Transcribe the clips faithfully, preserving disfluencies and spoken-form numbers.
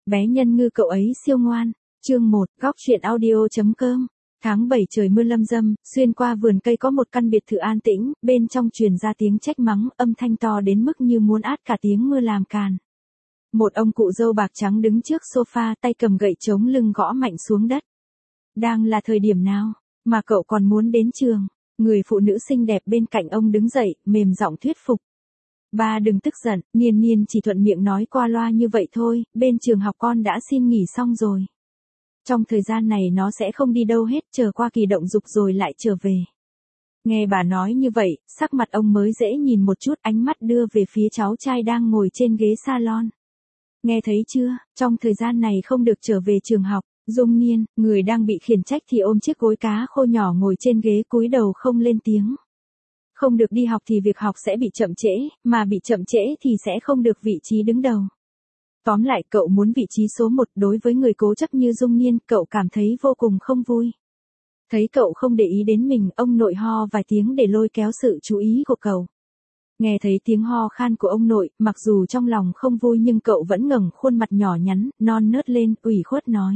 Bé nhân ngư cậu ấy siêu ngoan. Chương một, góc truyện audio.com. Tháng bảy trời mưa lâm dâm, xuyên qua vườn cây có một căn biệt thự an tĩnh, bên trong truyền ra tiếng trách mắng, âm thanh to đến mức như muốn át cả tiếng mưa làm càn. Một ông cụ râu bạc trắng đứng trước sofa, tay cầm gậy chống lưng gõ mạnh xuống đất. Đang là thời điểm nào mà cậu còn muốn đến trường? Người phụ nữ xinh đẹp bên cạnh ông đứng dậy, mềm giọng thuyết phục. Ba đừng tức giận, Niên Niên chỉ thuận miệng nói qua loa như vậy thôi, bên trường học con đã xin nghỉ xong rồi. Trong thời gian này nó sẽ không đi đâu hết, chờ qua kỳ động dục rồi lại trở về. Nghe bà nói như vậy, sắc mặt ông mới dễ nhìn một chút, ánh mắt đưa về phía cháu trai đang ngồi trên ghế salon. Nghe thấy chưa, trong thời gian này không được trở về trường học. Dung Niên, người đang bị khiển trách thì ôm chiếc gối cá khô nhỏ ngồi trên ghế cúi đầu không lên tiếng. Không được đi học thì việc học sẽ bị chậm trễ, mà bị chậm trễ thì sẽ không được vị trí đứng đầu. Tóm lại cậu muốn vị trí số một, đối với người cố chấp như Dung Niên, cậu cảm thấy vô cùng không vui. Thấy cậu không để ý đến mình, ông nội ho vài tiếng để lôi kéo sự chú ý của cậu. Nghe thấy tiếng ho khan của ông nội, mặc dù trong lòng không vui nhưng cậu vẫn ngẩng khuôn mặt nhỏ nhắn, non nớt lên, ủy khuất nói.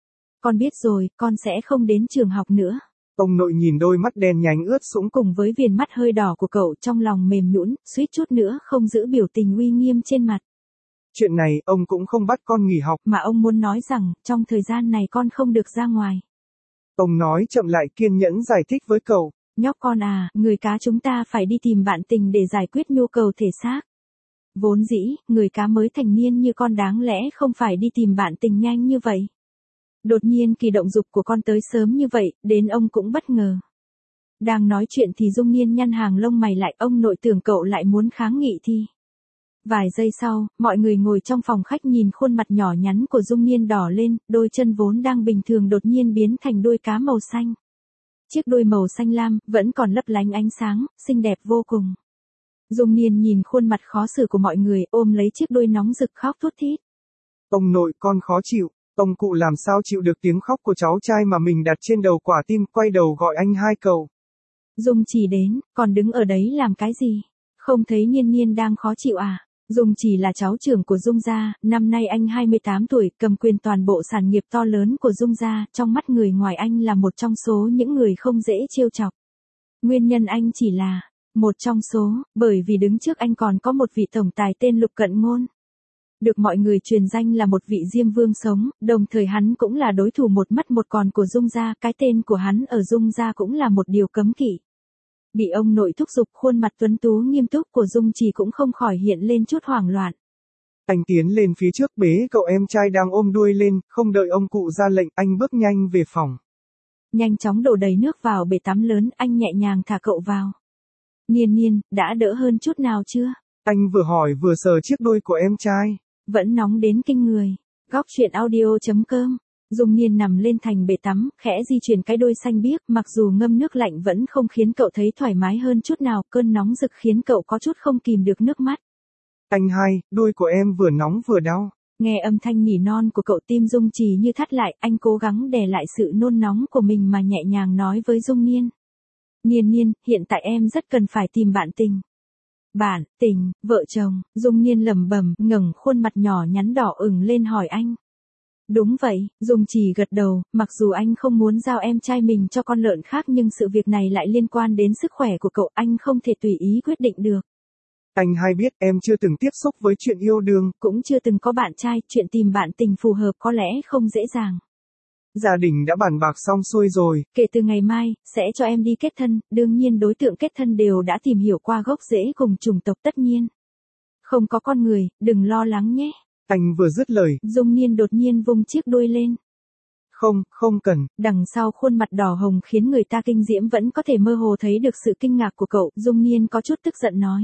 Con biết rồi, con sẽ không đến trường học nữa. Ông nội nhìn đôi mắt đen nhánh ướt sũng cùng với viền mắt hơi đỏ của cậu, trong lòng mềm nhũn, suýt chút nữa không giữ biểu tình uy nghiêm trên mặt. Chuyện này, ông cũng không bắt con nghỉ học. Mà ông muốn nói rằng, trong thời gian này con không được ra ngoài. Ông nói chậm lại, kiên nhẫn giải thích với cậu. Nhóc con à, người cá chúng ta phải đi tìm bạn tình để giải quyết nhu cầu thể xác. Vốn dĩ, người cá mới thành niên như con đáng lẽ không phải đi tìm bạn tình nhanh như vậy. Đột nhiên kỳ động dục của con tới sớm như vậy, đến ông cũng bất ngờ. Đang nói chuyện thì Dung Niên nhăn hàng lông mày lại, ông nội tưởng cậu lại muốn kháng nghị thì. Vài giây sau, mọi người ngồi trong phòng khách nhìn khuôn mặt nhỏ nhắn của Dung Niên đỏ lên, đôi chân vốn đang bình thường đột nhiên biến thành đuôi cá màu xanh. Chiếc đuôi màu xanh lam, vẫn còn lấp lánh ánh sáng, xinh đẹp vô cùng. Dung Niên nhìn khuôn mặt khó xử của mọi người, ôm lấy chiếc đuôi nóng rực khóc thút thít. Ông nội, con khó chịu. Ông cụ làm sao chịu được tiếng khóc của cháu trai mà mình đặt trên đầu quả tim, quay đầu gọi anh hai câu. Dung chỉ đến, còn đứng ở đấy làm cái gì? Không thấy Niên Niên đang khó chịu à? Dung chỉ là cháu trưởng của Dung gia, năm nay anh hai mươi tám tuổi, cầm quyền toàn bộ sản nghiệp to lớn của Dung gia, trong mắt người ngoài anh là một trong số những người không dễ trêu chọc. Nguyên nhân anh chỉ là một trong số, bởi vì đứng trước anh còn có một vị tổng tài tên Lục Cận Ngôn. Được mọi người truyền danh là một vị Diêm Vương sống, đồng thời hắn cũng là đối thủ một mất một còn của Dung gia, cái tên của hắn ở Dung gia cũng là một điều cấm kỵ. Bị ông nội thúc giục, khuôn mặt tuấn tú nghiêm túc của Dung Trì cũng không khỏi hiện lên chút hoảng loạn. Anh tiến lên phía trước bế cậu em trai đang ôm đuôi lên, không đợi ông cụ ra lệnh, anh bước nhanh về phòng. Nhanh chóng đổ đầy nước vào bể tắm lớn, anh nhẹ nhàng thả cậu vào. Niên Niên, đã đỡ hơn chút nào chưa? Anh vừa hỏi vừa sờ chiếc đuôi của em trai. Vẫn nóng đến kinh người. Góc truyện audio.com. Dung Niên nằm lên thành bể tắm, khẽ di chuyển cái đuôi xanh biếc, mặc dù ngâm nước lạnh vẫn không khiến cậu thấy thoải mái hơn chút nào, cơn nóng rực khiến cậu có chút không kìm được nước mắt. Anh hai, đuôi của em vừa nóng vừa đau. Nghe âm thanh nỉ non của cậu, tim Dung Trì như thắt lại, anh cố gắng đè lại sự nôn nóng của mình mà nhẹ nhàng nói với Dung Niên. Niên Niên, hiện tại em rất cần phải tìm bạn tình. Bạn tình, vợ chồng, Dung Niên lẩm bẩm, ngẩng khuôn mặt nhỏ nhắn đỏ ửng lên hỏi anh. Đúng vậy, Dung Trì gật đầu, mặc dù anh không muốn giao em trai mình cho con lợn khác nhưng sự việc này lại liên quan đến sức khỏe của cậu, anh không thể tùy ý quyết định được. Anh hai biết em chưa từng tiếp xúc với chuyện yêu đương, cũng chưa từng có bạn trai, chuyện tìm bạn tình phù hợp có lẽ không dễ dàng. Gia đình đã bàn bạc xong xuôi rồi. Kể từ ngày mai, sẽ cho em đi kết thân, đương nhiên đối tượng kết thân đều đã tìm hiểu qua gốc rễ cùng chủng tộc tất nhiên. Không có con người, đừng lo lắng nhé. Anh vừa dứt lời, Dung Niên đột nhiên vung chiếc đuôi lên. Không, không cần. Đằng sau khuôn mặt đỏ hồng khiến người ta kinh diễm vẫn có thể mơ hồ thấy được sự kinh ngạc của cậu, Dung Niên có chút tức giận nói.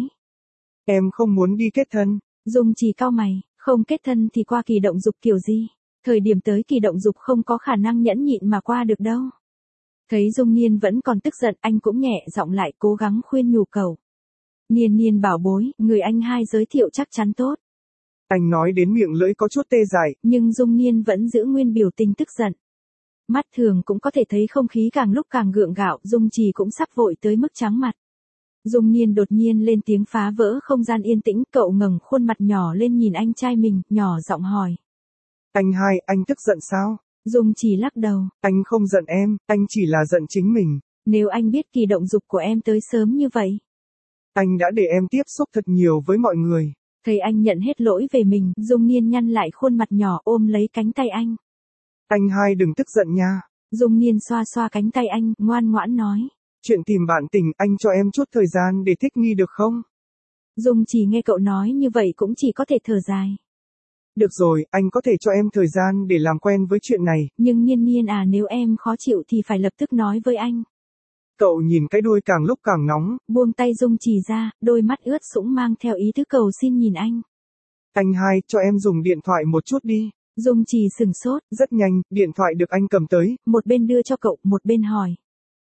Em không muốn đi kết thân. Dung Trì cau mày, không kết thân thì qua kỳ động dục kiểu gì? Thời điểm tới kỳ động dục không có khả năng nhẫn nhịn mà qua được đâu. Thấy Dung Niên vẫn còn tức giận, anh cũng nhẹ giọng lại cố gắng khuyên nhủ cậu. Niên Niên bảo bối, người anh hai giới thiệu chắc chắn tốt. Anh nói đến miệng lưỡi có chút tê dại. Nhưng Dung Niên vẫn giữ nguyên biểu tình tức giận. Mắt thường cũng có thể thấy không khí càng lúc càng gượng gạo, Dung Trì cũng sắp vội tới mức trắng mặt. Dung Niên đột nhiên lên tiếng phá vỡ không gian yên tĩnh, cậu ngẩng khuôn mặt nhỏ lên nhìn anh trai mình, nhỏ giọng hỏi. Anh hai, anh tức giận sao? Dung Trì lắc đầu. Anh không giận em, anh chỉ là giận chính mình. Nếu anh biết kỳ động dục của em tới sớm như vậy. Anh đã để em tiếp xúc thật nhiều với mọi người. Thấy anh nhận hết lỗi về mình, Dung Niên nhăn lại khuôn mặt nhỏ ôm lấy cánh tay anh. Anh hai đừng tức giận nha. Dung Niên xoa xoa cánh tay anh, ngoan ngoãn nói. Chuyện tìm bạn tình, anh cho em chút thời gian để thích nghi được không? Dung Trì nghe cậu nói như vậy cũng chỉ có thể thở dài. Được rồi, anh có thể cho em thời gian để làm quen với chuyện này. Nhưng Niên Niên à, nếu em khó chịu thì phải lập tức nói với anh. Cậu nhìn cái đuôi càng lúc càng nóng. Buông tay Dung Trì ra, đôi mắt ướt sũng mang theo ý tứ cầu xin nhìn anh. Anh hai, cho em dùng điện thoại một chút đi. Dung Trì sừng sốt. Rất nhanh, điện thoại được anh cầm tới. Một bên đưa cho cậu, một bên hỏi.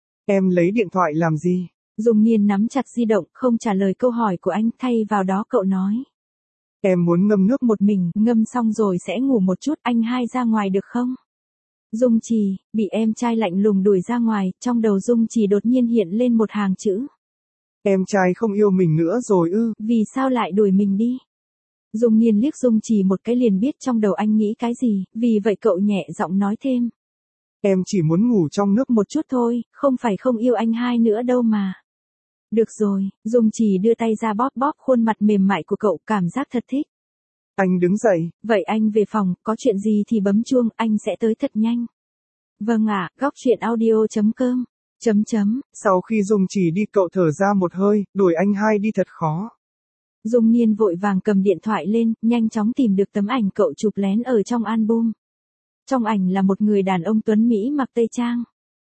Em lấy điện thoại làm gì? Dung Niên nắm chặt di động, không trả lời câu hỏi của anh, thay vào đó cậu nói. Em muốn ngâm nước một mình, ngâm xong rồi sẽ ngủ một chút, anh hai ra ngoài được không? Dung Trì, bị em trai lạnh lùng đuổi ra ngoài, trong đầu Dung Trì đột nhiên hiện lên một hàng chữ. Em trai không yêu mình nữa rồi ư? Vì sao lại đuổi mình đi? Dung Niên liếc Dung Trì một cái liền biết trong đầu anh nghĩ cái gì, vì vậy cậu nhẹ giọng nói thêm. Em chỉ muốn ngủ trong nước một chút thôi, không phải không yêu anh hai nữa đâu mà. Được rồi, Dung Trì đưa tay ra bóp bóp khuôn mặt mềm mại của cậu, cảm giác thật thích. Anh đứng dậy. Vậy anh về phòng, có chuyện gì thì bấm chuông, anh sẽ tới thật nhanh. Vâng ạ, góc chuyện audio chấm com. Chấm chấm. Sau khi Dung Trì đi cậu thở ra một hơi, đuổi anh hai đi thật khó. Dung Niên vội vàng cầm điện thoại lên, nhanh chóng tìm được tấm ảnh cậu chụp lén ở trong album. Trong ảnh là một người đàn ông tuấn Mỹ mặc tây trang.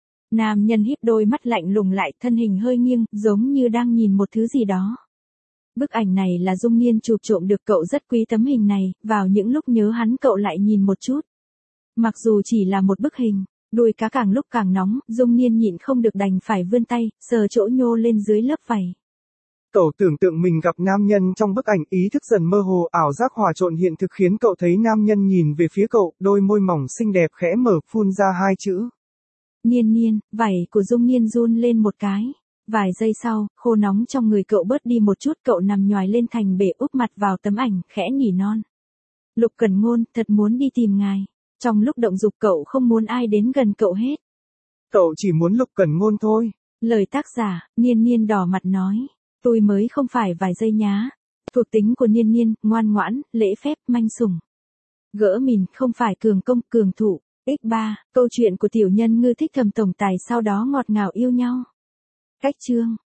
Nam nhân híp đôi mắt lạnh lùng lại, thân hình hơi nghiêng, giống như đang nhìn một thứ gì đó. Bức ảnh này là Dung Niên chụp trộm được, cậu rất quý tấm hình này, vào những lúc nhớ hắn cậu lại nhìn một chút. Mặc dù chỉ là một bức hình, đuôi cá càng lúc càng nóng, Dung Niên nhịn không được đành phải vươn tay, sờ chỗ nhô lên dưới lớp vảy. Cậu tưởng tượng mình gặp nam nhân trong bức ảnh, ý thức dần mơ hồ, ảo giác hòa trộn hiện thực khiến cậu thấy nam nhân nhìn về phía cậu, đôi môi mỏng xinh đẹp khẽ mở, phun ra hai chữ. Niên Niên, vảy của Dung Niên run lên một cái. Vài giây sau, khô nóng trong người cậu bớt đi một chút, cậu nằm nhoài lên thành bể úp mặt vào tấm ảnh, khẽ nỉ non. Lục Cẩn Ngôn, thật muốn đi tìm ngài. Trong lúc động dục cậu không muốn ai đến gần cậu hết. Cậu chỉ muốn Lục Cẩn Ngôn thôi. Lời tác giả, Niên Niên đỏ mặt nói. Tôi mới không phải vài giây nhá. Thuộc tính của Niên Niên, ngoan ngoãn, lễ phép, manh sủng. Gỡ mìn, không phải cường công, cường thủ. x ba, câu chuyện của tiểu nhân ngư thích thầm tổng tài sau đó ngọt ngào yêu nhau. Cách chương.